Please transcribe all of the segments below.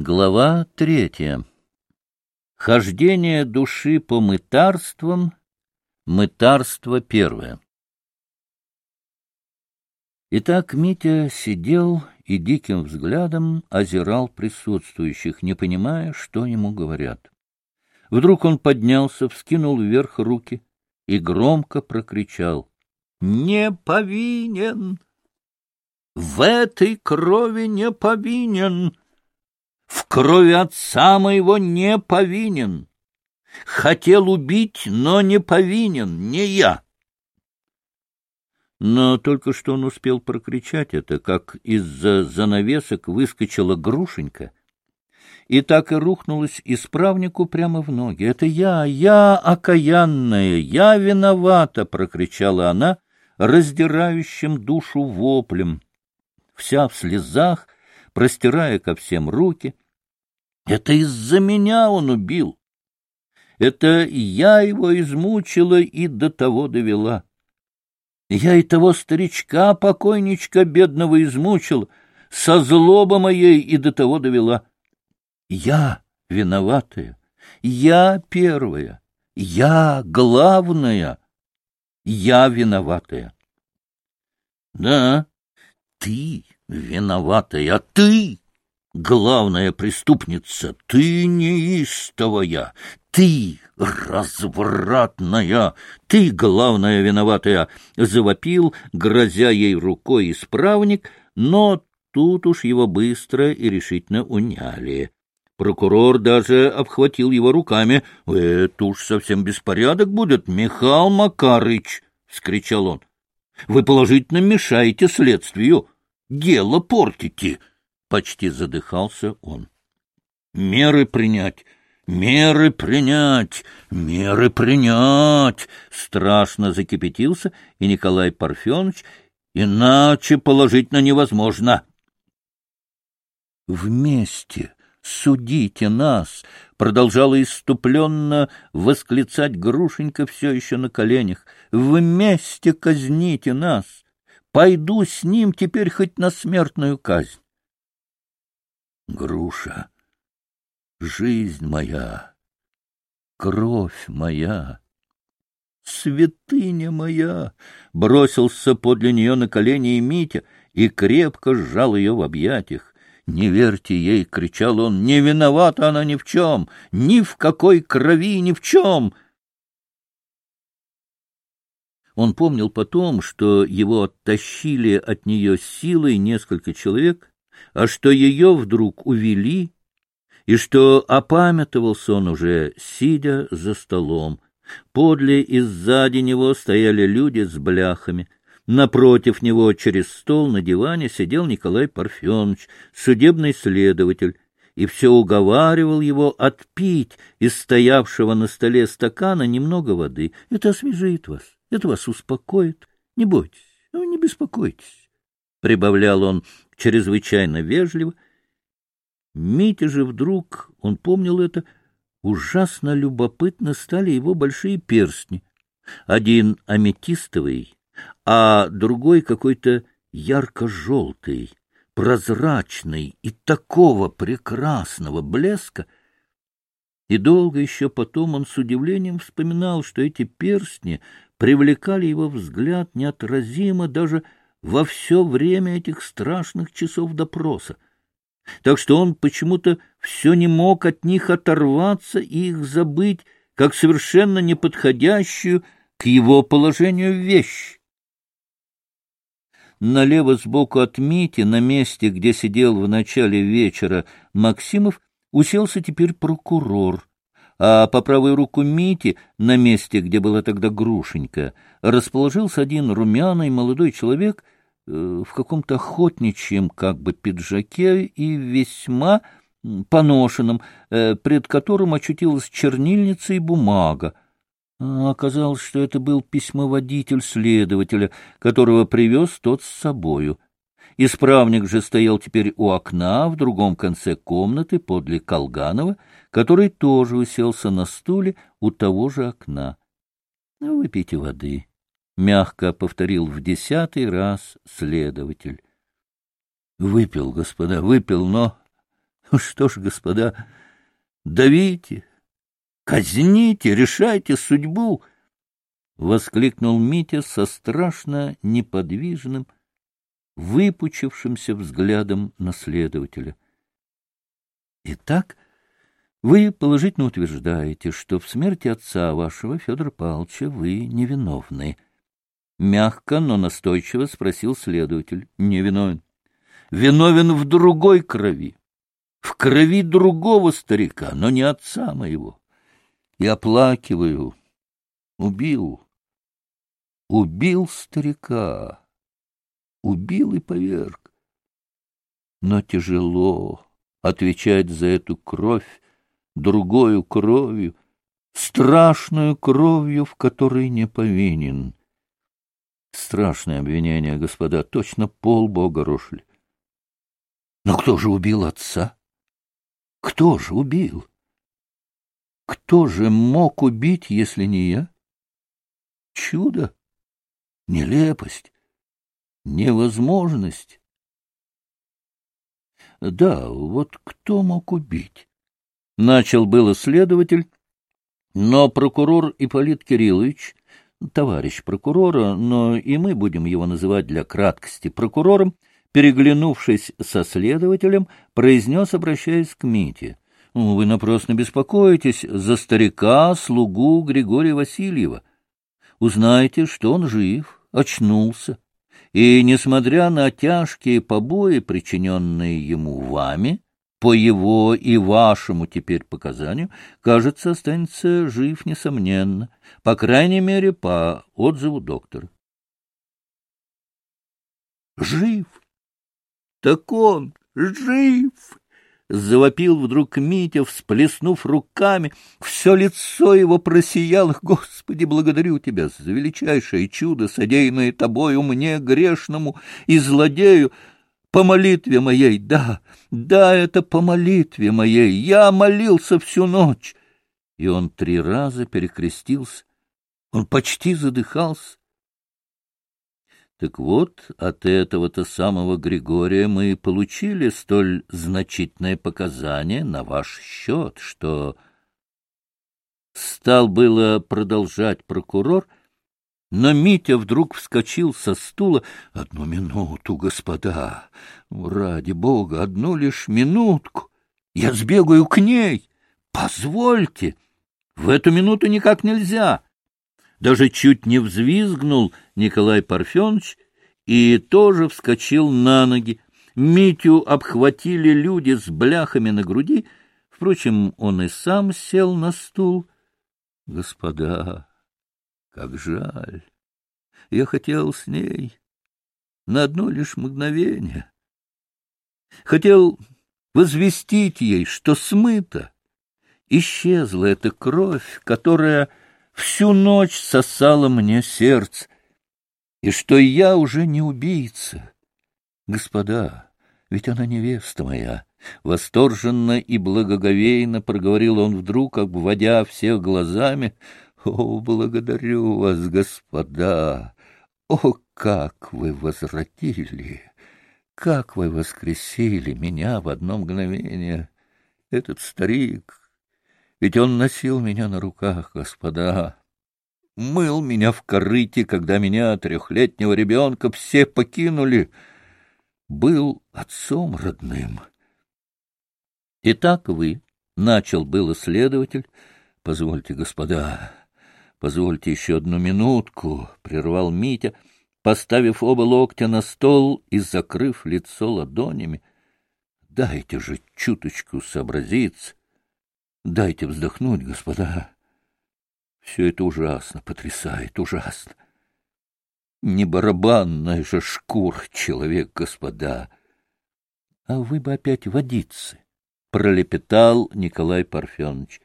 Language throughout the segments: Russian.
Глава 3. Хождение души по мытарствам. Мытарство первое. Итак, Митя сидел и диким взглядом озирал присутствующих, не понимая, что ему говорят. Вдруг он поднялся, вскинул вверх руки и громко прокричал: «Не повинен! В этой крови не повинен! В крови отца моего не повинен! Хотел убить, но не повинен, не я!» Но только что он успел прокричать это, как из-за занавесок выскочила Грушенька и так и рухнулась исправнику прямо в ноги. «Это я, окаянная, я виновата!» — прокричала она раздирающим душу воплем, вся в слезах, простирая ко всем руки. «Это из-за меня он убил! Это я его измучила и до того довела! Я и того старичка-покойничка бедного измучила, со злобы моей и до того довела! Я виноватая, я первая, я главная, я виноватая!» «Да, ты виноватая, ты главная преступница, ты неистовая, ты развратная, ты главная виноватая!» — завопил, грозя ей рукой исправник, но тут уж его быстро и решительно уняли. Прокурор даже обхватил его руками. «Это уж совсем беспорядок будет, Михаил Макарыч!» — вскричал он. «Вы положительно мешаете следствию, дело портите!» Почти задыхался он. «Меры принять! Меры принять! Меры принять!» Страшно закипятился и Николай Парфенович. «Иначе положительно невозможно!» «Вместе судите нас!» — продолжала исступленно восклицать Грушенька все еще на коленях. «Вместе казните нас! Пойду с ним теперь хоть на смертную казнь!» «Груша, жизнь моя, кровь моя, святыня моя!» — бросился подле нее на колени и Митя и крепко сжал ее в объятиях. «Не верьте ей!» — кричал он. «Не виновата она ни в чем! Ни в какой крови, ни в чем!» Он помнил потом, что его оттащили от нее силой несколько человек, а что ее вдруг увели, и что опамятовался он уже, сидя за столом. Подле и сзади него стояли люди с бляхами. Напротив него через стол на диване сидел Николай Парфенович, судебный следователь, и все уговаривал его отпить из стоявшего на столе стакана немного воды. «Это освежит вас, это вас успокоит. Не бойтесь, не беспокойтесь», — прибавлял он чрезвычайно вежливо. Митя же вдруг, он помнил это, ужасно любопытно стали его большие перстни. Один аметистовый, а другой какой-то ярко-желтый, прозрачный и такого прекрасного блеска. И долго еще потом он с удивлением вспоминал, что эти перстни привлекали его взгляд неотразимо даже во все время этих страшных часов допроса. Так что он почему-то все не мог от них оторваться и их забыть, как совершенно неподходящую к его положению вещь. Налево сбоку от Мити, на месте, где сидел в начале вечера Максимов, уселся теперь прокурор, а по правую руку Мити, на месте, где была тогда Грушенька, расположился один румяный молодой человек в каком-то охотничьем как бы пиджаке и весьма поношенном, пред которым очутилась чернильница и бумага. Оказалось, что это был письмоводитель следователя, которого привез тот с собою. Исправник же стоял теперь у окна в другом конце комнаты подле Колганова, который тоже уселся на стуле у того же окна. — Выпейте воды, — мягко повторил в 10-й раз следователь. — Выпил, господа, выпил, но — Что ж, господа, давите, казните, решайте судьбу! — воскликнул Митя со страшно неподвижным, выпучившимся взглядом на следователя. — Итак, вы положительно утверждаете, что в смерти отца вашего, Федора Павловича, вы невиновны? Мягко, но настойчиво спросил следователь. — Невиновен. Виновен в другой крови, в крови другого старика, но не отца моего. И оплакиваю. Убил старика, убил и поверг. Но тяжело отвечать за эту кровь другою кровью, страшную кровью, в которой не повинен. Страшное обвинение, господа, точно полбога рушили. Но кто же убил отца? Кто же убил? Кто же мог убить, если не я? Чудо, нелепость, невозможность. Да, вот кто мог убить? Начал было следователь, но прокурор Ипполит Кириллович, товарищ прокурора, но и мы будем его называть для краткости прокурором, переглянувшись со следователем, произнес, обращаясь к Мите: — Вы напрасно беспокоитесь за старика, слугу Григория Васильева. Узнайте, что он жив, очнулся, и, несмотря на тяжкие побои, причиненные ему вами, по его и вашему теперь показанию, кажется, останется жив несомненно, по крайней мере, по отзыву доктора. — Жив! Так он жив! — завопил вдруг Митя, всплеснув руками. Все лицо его просияло. — Господи, благодарю тебя за величайшее чудо, содеянное тобою мне, грешному и злодею. По молитве моей, да, это по молитве моей. Я молился всю ночь. И он 3 раза перекрестился. Он почти задыхался. Так вот, от этого-то самого Григория мы получили столь значительное показание на ваш счет, что... Стал было продолжать прокурор, но Митя вдруг вскочил со стула. — Одну минуту, господа, ради бога, одну лишь минутку. Я сбегаю к ней. Позвольте. В эту минуту никак нельзя. Даже чуть не взвизгнул Николай Парфенович и тоже вскочил на ноги. Митю обхватили люди с бляхами на груди. Впрочем, он и сам сел на стул. — Господа, как жаль! Я хотел с ней на одно лишь мгновение. Хотел возвестить ей, что смыта, исчезла эта кровь, которая всю ночь сосала мне сердце, и что я уже не убийца. Господа, ведь она невеста моя. Восторженно и благоговейно проговорил он вдруг, обводя всех глазами. О, благодарю вас, господа! О, как вы возвратили! Как вы воскресили меня в одно мгновение! Этот старик, ведь он носил меня на руках, господа, мыл меня в корыте, когда меня, 3-летнего ребенка, все покинули, был отцом родным. — Итак вы, — начал было следователь. — Позвольте, господа, позвольте еще одну минутку, — прервал Митя, поставив оба локтя на стол и закрыв лицо ладонями. — Дайте же чуточку сообразиться, дайте вздохнуть, господа. Все это ужасно, потрясает, ужасно. Не барабанная же шкура человек, господа. А вы бы опять водицы, — пролепетал Николай Парфенович.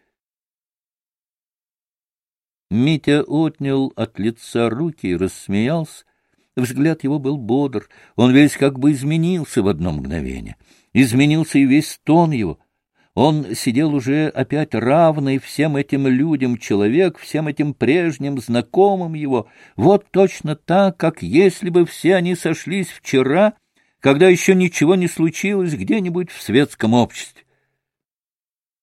Митя отнял от лица руки и рассмеялся. Взгляд его был бодр, он весь как бы изменился в одно мгновение. Изменился и весь тон его. Он сидел уже опять равный всем этим людям человек, всем этим прежним знакомым его, вот точно так, как если бы все они сошлись вчера, когда еще ничего не случилось где-нибудь в светском обществе.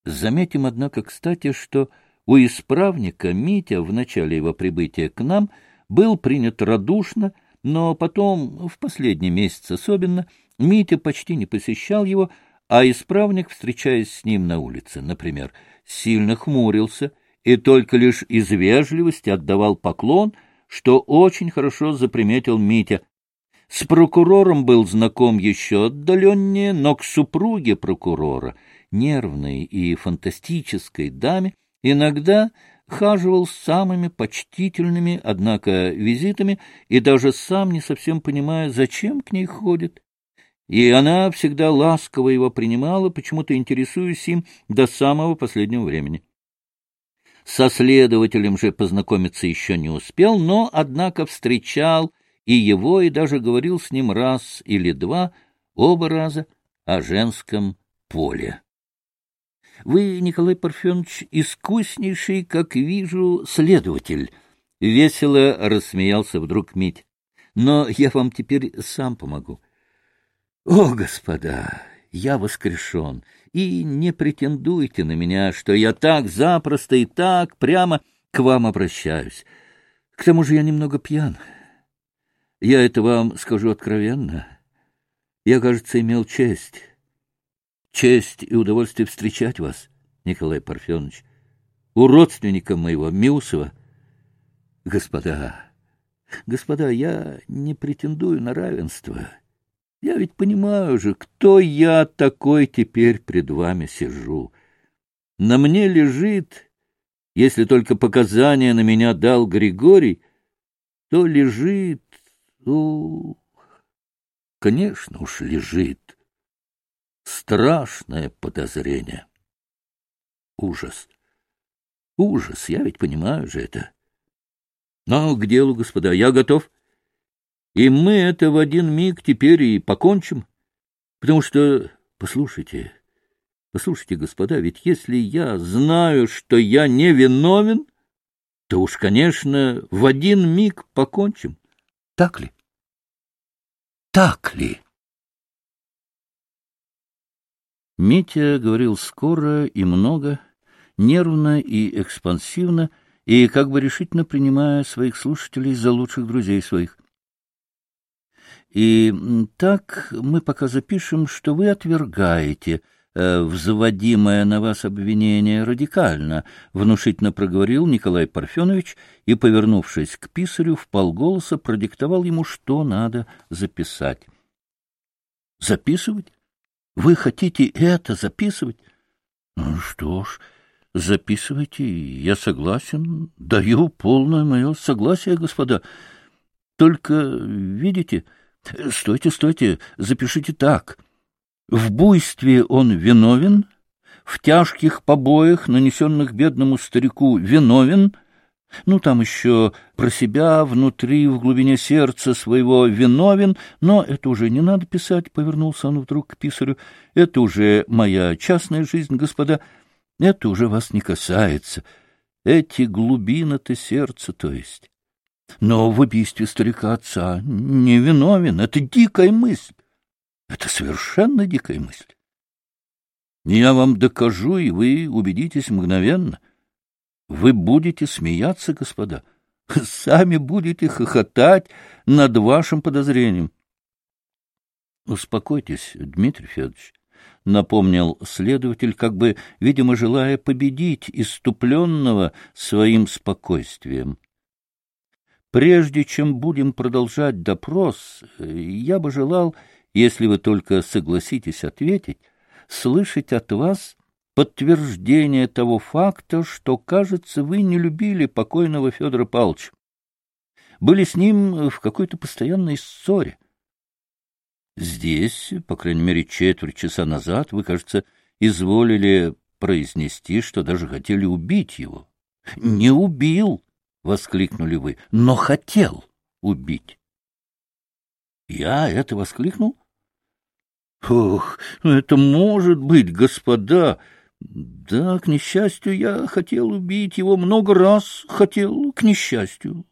Заметим, однако, кстати, что у исправника Митя в начале его прибытия к нам был принят радушно, но потом, в последний месяц особенно, Митя почти не посещал его, а исправник, встречаясь с ним на улице, например, сильно хмурился и только лишь из вежливости отдавал поклон, что очень хорошо заприметил Митя. С прокурором был знаком еще отдаленнее, но к супруге прокурора, нервной и фантастической даме, иногда хаживал с самыми почтительными, однако, визитами, и даже сам не совсем понимая, зачем к ней ходит. И она всегда ласково его принимала, почему-то интересуясь им до самого последнего времени. Со следователем же познакомиться еще не успел, но, однако, встречал и его, и даже говорил с ним раз или два, оба раза, о женском поле. — Вы, Николай Парфенович, искуснейший, как вижу, следователь, — весело рассмеялся вдруг Мить. — Но я вам теперь сам помогу. О, господа, я воскрешен, и не претендуйте на меня, что я так запросто и так прямо к вам обращаюсь. К тому же я немного пьян. Я это вам скажу откровенно. Я, кажется, имел честь и удовольствие встречать вас, Николай Парфенович, у родственника моего, Миусова. Господа, я не претендую на равенство. Я ведь понимаю же, кто я такой теперь пред вами сижу. На мне лежит, если только показания на меня дал Григорий, то лежит, конечно уж лежит, страшное подозрение. Ужас, я ведь понимаю же это. Но к делу, господа, я готов. И мы это в один миг теперь и покончим, потому что, послушайте, господа, ведь если я знаю, что я не виновен, то уж, конечно, в один миг покончим. Так ли? Так ли? Митя говорил скоро и много, нервно и экспансивно, и как бы решительно принимая своих слушателей за лучших друзей своих. И так мы пока запишем, что вы отвергаете взводимое на вас обвинение радикально, — внушительно проговорил Николай Парфенович и, повернувшись к писарю, вполголоса продиктовал ему, что надо записать. — Записывать? Вы хотите это записывать? — Ну что ж, записывайте, я согласен, даю полное мое согласие, господа. Только, видите... Стойте, запишите так. В буйстве он виновен, в тяжких побоях, нанесенных бедному старику, виновен, там еще про себя внутри, в глубине сердца своего виновен, но это уже не надо писать, — повернулся он вдруг к писарю, — это уже моя частная жизнь, господа, это уже вас не касается, эти глубины-то сердца, то есть. Но в убийстве старика отца не виновен. Это дикая мысль. Это совершенно дикая мысль. Я вам докажу, и вы убедитесь мгновенно. Вы будете смеяться, господа. Сами будете хохотать над вашим подозрением. Успокойтесь, Дмитрий Федорович, — напомнил следователь, как бы, видимо, желая победить исступленного своим спокойствием. Прежде чем будем продолжать допрос, я бы желал, если вы только согласитесь ответить, слышать от вас подтверждение того факта, что, кажется, вы не любили покойного Федора Павловича. Были с ним в какой-то постоянной ссоре. Здесь, по крайней мере, четверть часа назад, вы, кажется, изволили произнести, что даже хотели убить его. Не убил! — воскликнули вы, — но хотел убить. Я это воскликнул? Ох, это может быть, господа. Да, к несчастью, я хотел убить его, много раз хотел, к несчастью.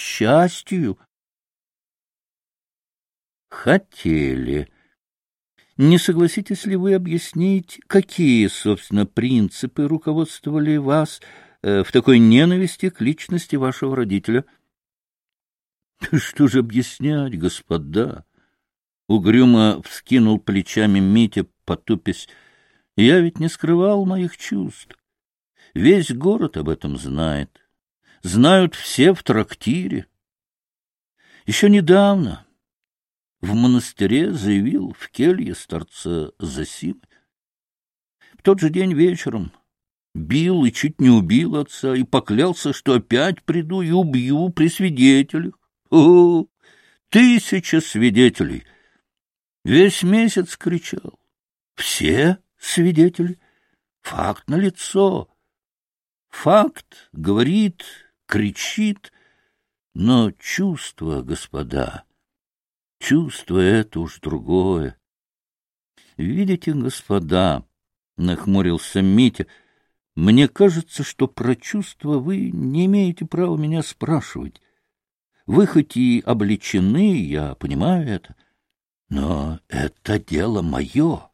Хотели. Не согласитесь ли вы объяснить, какие, собственно, принципы руководствовали вас в такой ненависти к личности вашего родителя? — Что же объяснять, господа? — угрюмо вскинул плечами Митя, потупясь. — Я ведь не скрывал моих чувств. Весь город об этом знает. Знают все в трактире. Еще недавно в монастыре заявил в келье старца Зосимы. В тот же день вечером бил и чуть не убил отца, и поклялся, что опять приду и убью при свидетелях. О, 1000 свидетелей! Весь месяц кричал. Все свидетели. Факт налицо. Факт говорит, кричит, но чувство, господа, чувство — это уж другое. Видите, господа, — нахмурился Митя, — мне кажется, что про чувства вы не имеете права меня спрашивать. Вы хоть и обличены, я понимаю это, но это дело мое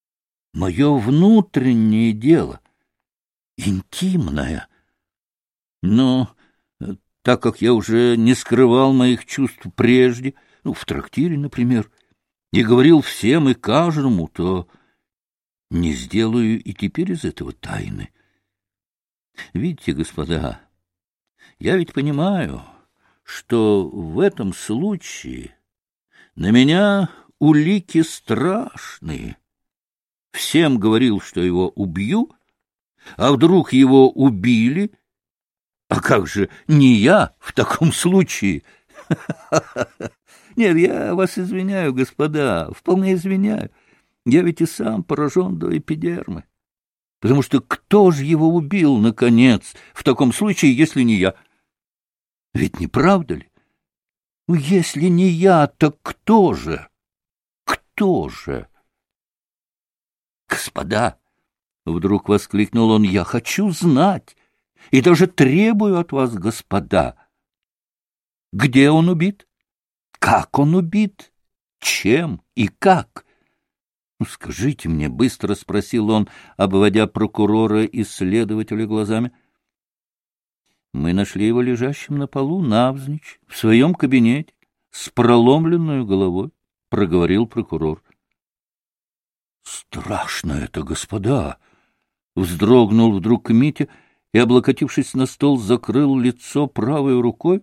внутреннее дело, интимное. Но так как я уже не скрывал моих чувств прежде, в трактире, например, и говорил всем и каждому, то не сделаю и теперь из этого тайны. Видите, господа, я ведь понимаю, что в этом случае на меня улики страшные. Всем говорил, что его убью, а вдруг его убили? А как же не я в таком случае? Нет, я вас извиняю, господа, вполне извиняю. Я ведь и сам поражен до эпидермы. Потому что кто же его убил, наконец, в таком случае, если не я? Ведь не правда ли? Ну, если не я, так кто же? Кто же? Господа, — вдруг воскликнул он, — я хочу знать, и даже требую от вас, господа. Где он убит? Как он убит? Чем и как? — Скажите мне, — быстро спросил он, обводя прокурора и следователя глазами. — Мы нашли его лежащим на полу, навзничь, в своем кабинете, с проломленной головой, — проговорил прокурор. — Страшно это, господа! — вздрогнул вдруг Митя и, облокотившись на стол, закрыл лицо правой рукой.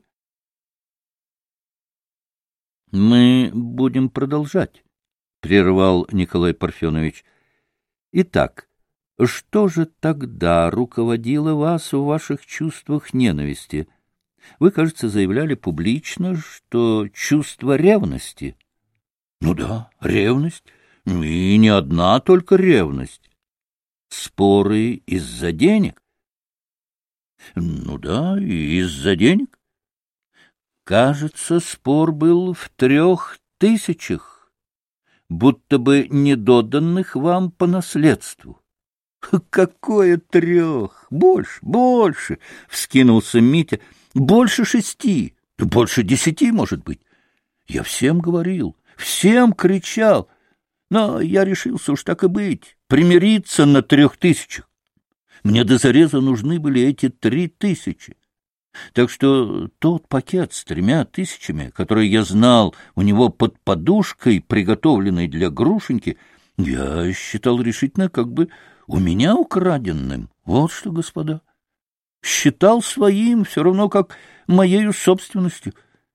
— Мы будем продолжать, — прервал Николай Парфенович. — Итак, что же тогда руководило вас в ваших чувствах ненависти? Вы, кажется, заявляли публично, что чувство ревности. — Ну да, ревность. И не одна только ревность. Споры из-за денег. — Ну да, и из-за денег. Кажется, спор был в 3000, будто бы недоданных вам по наследству. — Какое 3? Больше! — вскинулся Митя. — Больше 6, больше 10, может быть. Я всем говорил, всем кричал, но я решился уж так и быть, примириться на 3000. Мне до зареза нужны были эти 3000. Так что тот пакет с 3000, который я знал у него под подушкой, приготовленный для Грушеньки, я считал решительно как бы у меня украденным. Вот что, господа. Считал своим, все равно как моею собственностью.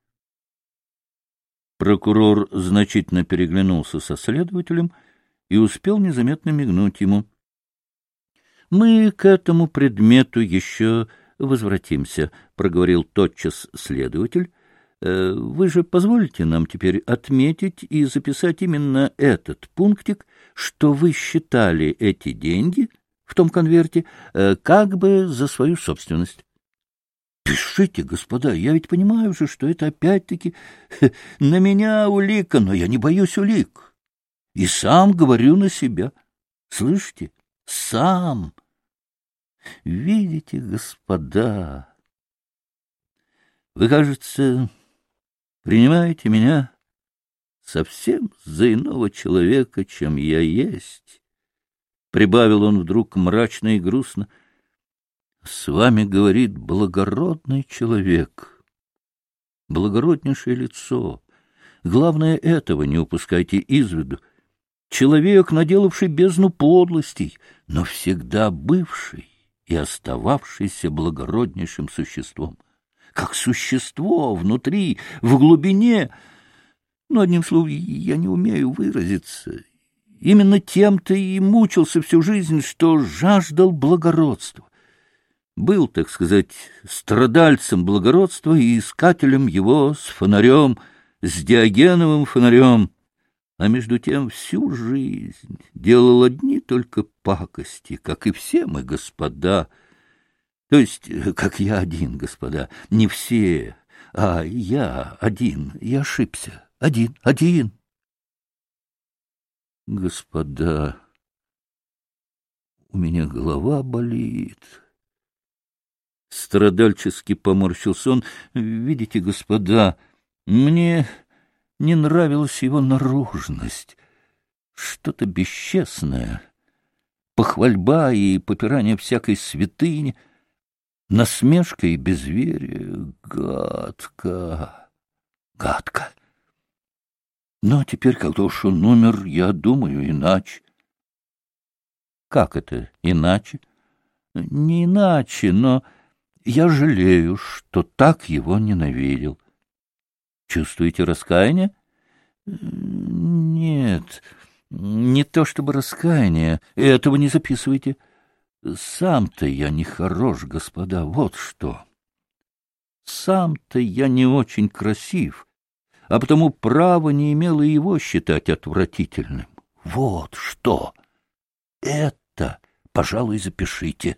Прокурор значительно переглянулся со следователем и успел незаметно мигнуть ему. — Мы к этому предмету еще возвратимся, — проговорил тотчас следователь. — Вы же позволите нам теперь отметить и записать именно этот пунктик, что вы считали эти деньги в том конверте как бы за свою собственность. — Пишите, господа, я ведь понимаю же, что это опять-таки на меня улика, но я не боюсь улик. И сам говорю на себя. Слышите? Сам. Видите, господа, вы, кажется, принимаете меня совсем за иного человека, чем я есть. Прибавил он вдруг мрачно и грустно. С вами говорит благородный человек, благороднейшее лицо. Главное, этого не упускайте из виду. Человек, наделавший бездну подлостей, но всегда бывший и остававшийся благороднейшим существом. Как существо внутри, в глубине. Но, одним словом, я не умею выразиться. Именно тем-то и мучился всю жизнь, что жаждал благородства. Был, так сказать, страдальцем благородства и искателем его с фонарем, с диогеновым фонарем, а между тем всю жизнь делал одни только пакости, как и все мы, господа. То есть, как я один, господа, не все, а я один, я ошибся, один. Господа, у меня голова болит. Страдальчески поморщился он. Видите, господа, мне не нравилась его наружность, что-то бесчестное, похвальба и попирание всякой святыни, насмешка и безверие. Гадко. Но теперь, когда уж он умер, я думаю иначе. Как это иначе? Не иначе, но я жалею, что так его ненавидел. Чувствуете раскаяние? Нет, не то чтобы раскаяние, этого не записывайте. Сам-то я не хорош, господа, вот что. Сам-то я не очень красив, а потому права не имела его считать отвратительным. Вот что. Это, пожалуй, запишите.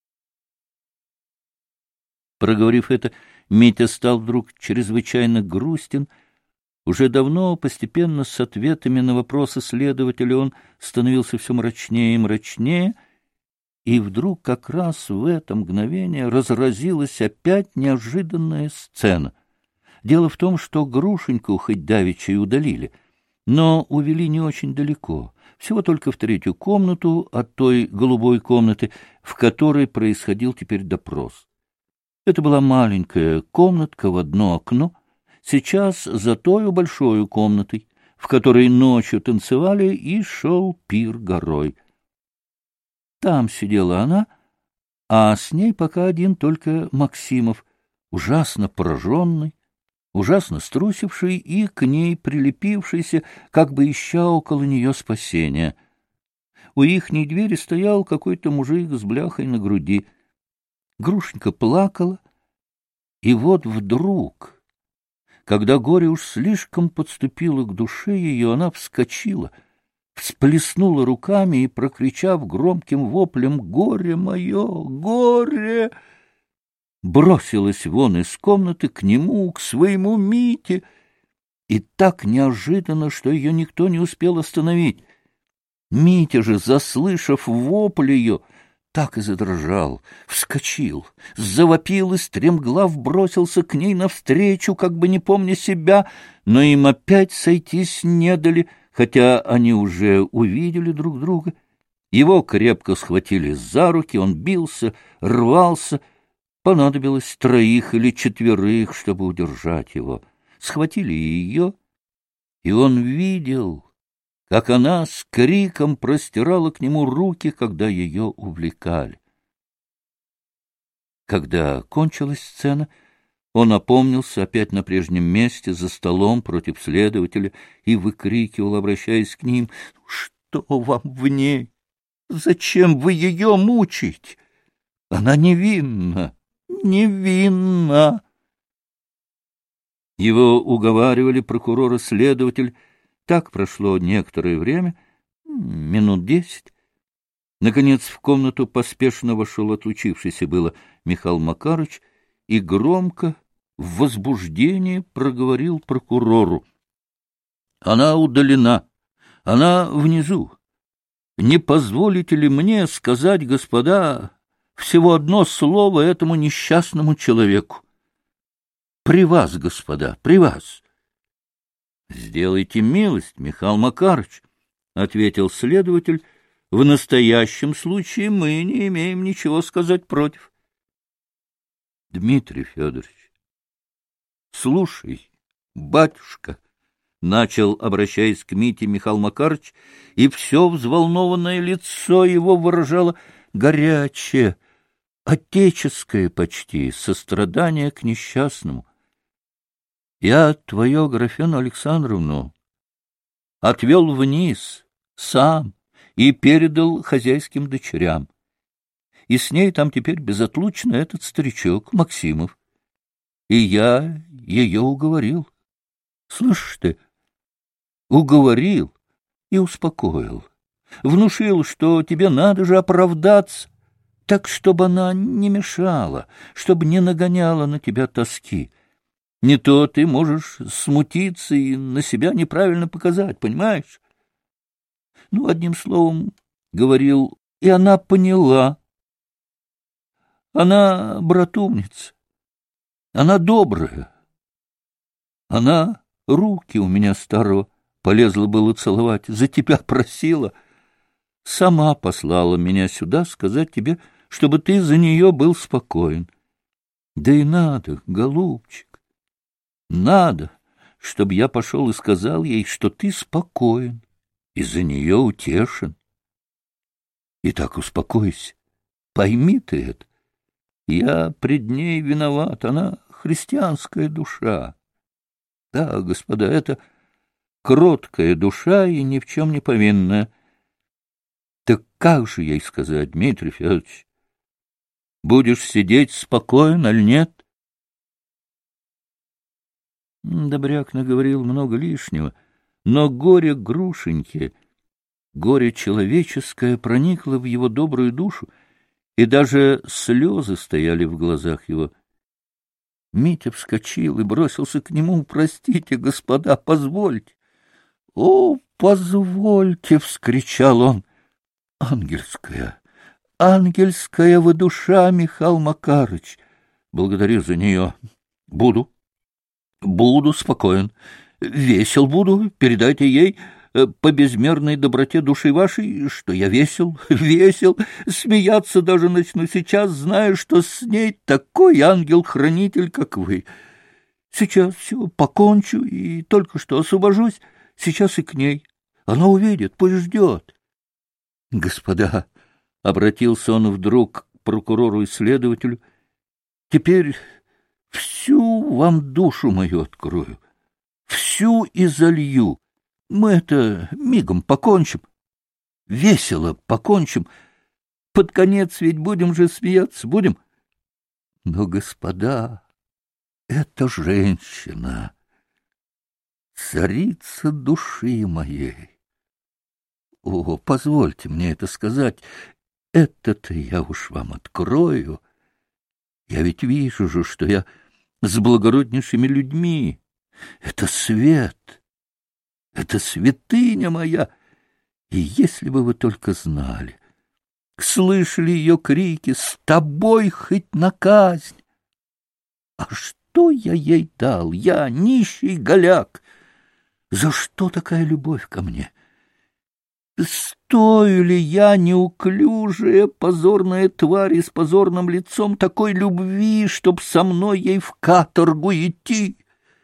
Проговорив это, Митя стал вдруг чрезвычайно грустен. Уже давно, постепенно, с ответами на вопросы следователя он становился все мрачнее и мрачнее, и вдруг как раз в это мгновение разразилась опять неожиданная сцена. Дело в том, что Грушеньку хоть давеча и удалили, но увели не очень далеко, всего только в третью комнату от той голубой комнаты, в которой происходил теперь допрос. Это была маленькая комнатка в одно окно, сейчас за той большой комнатой, в которой ночью танцевали и шел пир горой. Там сидела она, а с ней пока один только Максимов, ужасно пораженный, ужасно струсивший и к ней прилепившийся, как бы ища около нее спасения. У ихней двери стоял какой-то мужик с бляхой на груди. Грушенька плакала, и вот вдруг, когда горе уж слишком подступило к душе ее, она вскочила, всплеснула руками и, прокричав громким воплем «Горе мое! Горе!», бросилась вон из комнаты к нему, к своему Мите, и так неожиданно, что ее никто не успел остановить. Митя же, заслышав вопль ее, так и задрожал, вскочил, завопил и стремглав бросился к ней навстречу, как бы не помня себя, но им опять сойтись не дали, хотя они уже увидели друг друга. Его крепко схватили за руки, он бился, рвался. Понадобилось 3 или 4, чтобы удержать его. Схватили ее, и он видел, как она с криком простирала к нему руки, когда ее увлекали. Когда кончилась сцена, он опомнился опять на прежнем месте, за столом против следователя, и выкрикивал, обращаясь к ним: «Что вам в ней? Зачем вы ее мучаете? Она невинна, невинна!» Его уговаривали прокурор и следователь. Так прошло некоторое время, минут 10. Наконец в комнату поспешно вошел отлучившийся было Михаил Макарыч и громко, в возбуждении проговорил прокурору: «Она удалена, она внизу. Не позволите ли мне сказать, господа, всего одно слово этому несчастному человеку? При вас, господа, при вас». — Сделайте милость, Михаил Макарыч, — ответил следователь. — В настоящем случае мы не имеем ничего сказать против. — Дмитрий Федорович, слушай, батюшка, — начал, обращаясь к Мите, Михаил Макарыч, и все взволнованное лицо его выражало горячее, отеческое почти сострадание к несчастному. Я твою Аграфену Александровну отвел вниз сам и передал хозяйским дочерям. И с ней там теперь безотлучно этот старичок Максимов. И я ее уговорил. Слышишь ты? Уговорил и успокоил. Внушил, что тебе надо же оправдаться, так, чтобы она не мешала, чтобы не нагоняла на тебя тоски. Не то ты можешь смутиться и на себя неправильно показать, понимаешь? Ну, одним словом, говорил, и она поняла. Она братумница, она добрая. Она руки у меня старого полезла было целовать, за тебя просила. Сама послала меня сюда сказать тебе, чтобы ты за нее был спокоен. Да и надо, голубчик. Надо, чтобы я пошел и сказал ей, что ты спокоен и за нее утешен. И так успокойся, пойми ты это. Я пред ней виноват, она христианская душа. Да, господа, это кроткая душа и ни в чем не повинная. Так как же ей сказать, Дмитрий Федорович? Будешь сидеть спокоен, аль нет? Добряк наговорил много лишнего, но горе Грушеньки, горе человеческое проникло в его добрую душу, и даже слезы стояли в глазах его. Митя вскочил и бросился к нему. — Простите, господа, позвольте. — О, позвольте! — вскричал он. — Ангельская, ангельская вы душа, Михаил Макарыч! Благодарю за нее. Буду спокоен. Весел буду. Передайте ей по безмерной доброте души вашей, что я весел, смеяться даже начну сейчас, зная, что с ней такой ангел-хранитель, как вы. Сейчас все покончу и только что освобожусь, сейчас и к ней. Она увидит, пусть ждет. — Господа, — обратился он вдруг к прокурору и следователю, — теперь всю вам душу мою открою, всю изолью. Мы это мигом покончим, весело покончим. Под конец ведь будем же смеяться, будем. Но, господа, эта женщина, царица души моей. О, позвольте мне это сказать, это-то я уж вам открою. Я ведь вижу же, что я с благороднейшими людьми. Это свет, это святыня моя. И если бы вы только знали, слышали ее крики: «С тобой хоть на казнь!» А что я ей дал? Я нищий голяк. За что такая любовь ко мне? Стою ли я, неуклюжая, позорная тварь с позорным лицом, такой любви, чтоб со мной ей в каторгу идти?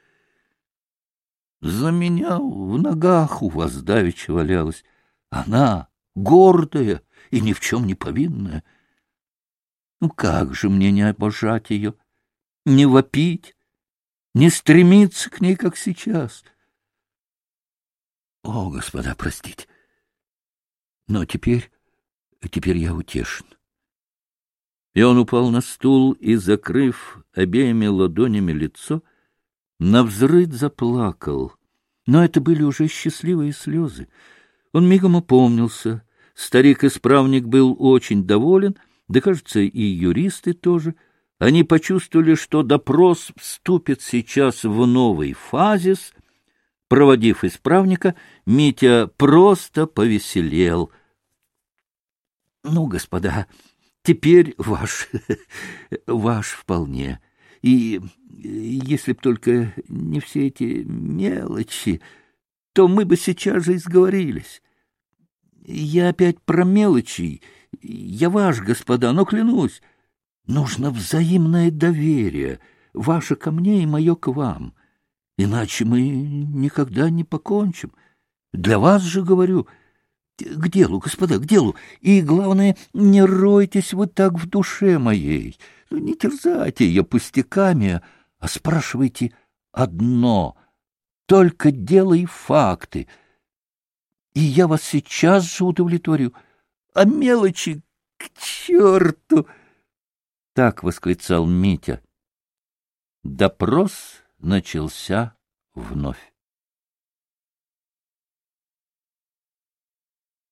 За меня в ногах у вас давеча валялась. Она гордая и ни в чем не повинная. Ну как же мне не обожать ее, не вопить, не стремиться к ней, как сейчас? О, господа, простите, но теперь я утешен. И он упал на стул и, закрыв обеими ладонями лицо, навзрыд заплакал. Но это были уже счастливые слезы. Он мигом опомнился. Старик-исправник был очень доволен, да, кажется, и юристы тоже. Они почувствовали, что допрос вступит сейчас в новый фазис. Проводив исправника, Митя просто повеселел. — Ну, господа, теперь ваш вполне. если б только не все эти мелочи, то мы бы сейчас же и сговорились. Я опять про мелочи. Я ваш, господа, но клянусь, нужно взаимное доверие, ваше ко мне и мое к вам. Иначе мы никогда не покончим. Для вас же говорю. К делу, господа, к делу. И, главное, не ройтесь вы так в душе моей. Не терзайте ее пустяками, а спрашивайте одно, только дело и факты. И я вас сейчас же удовлетворю. А мелочи к черту! Так восклицал Митя. Допрос начался вновь.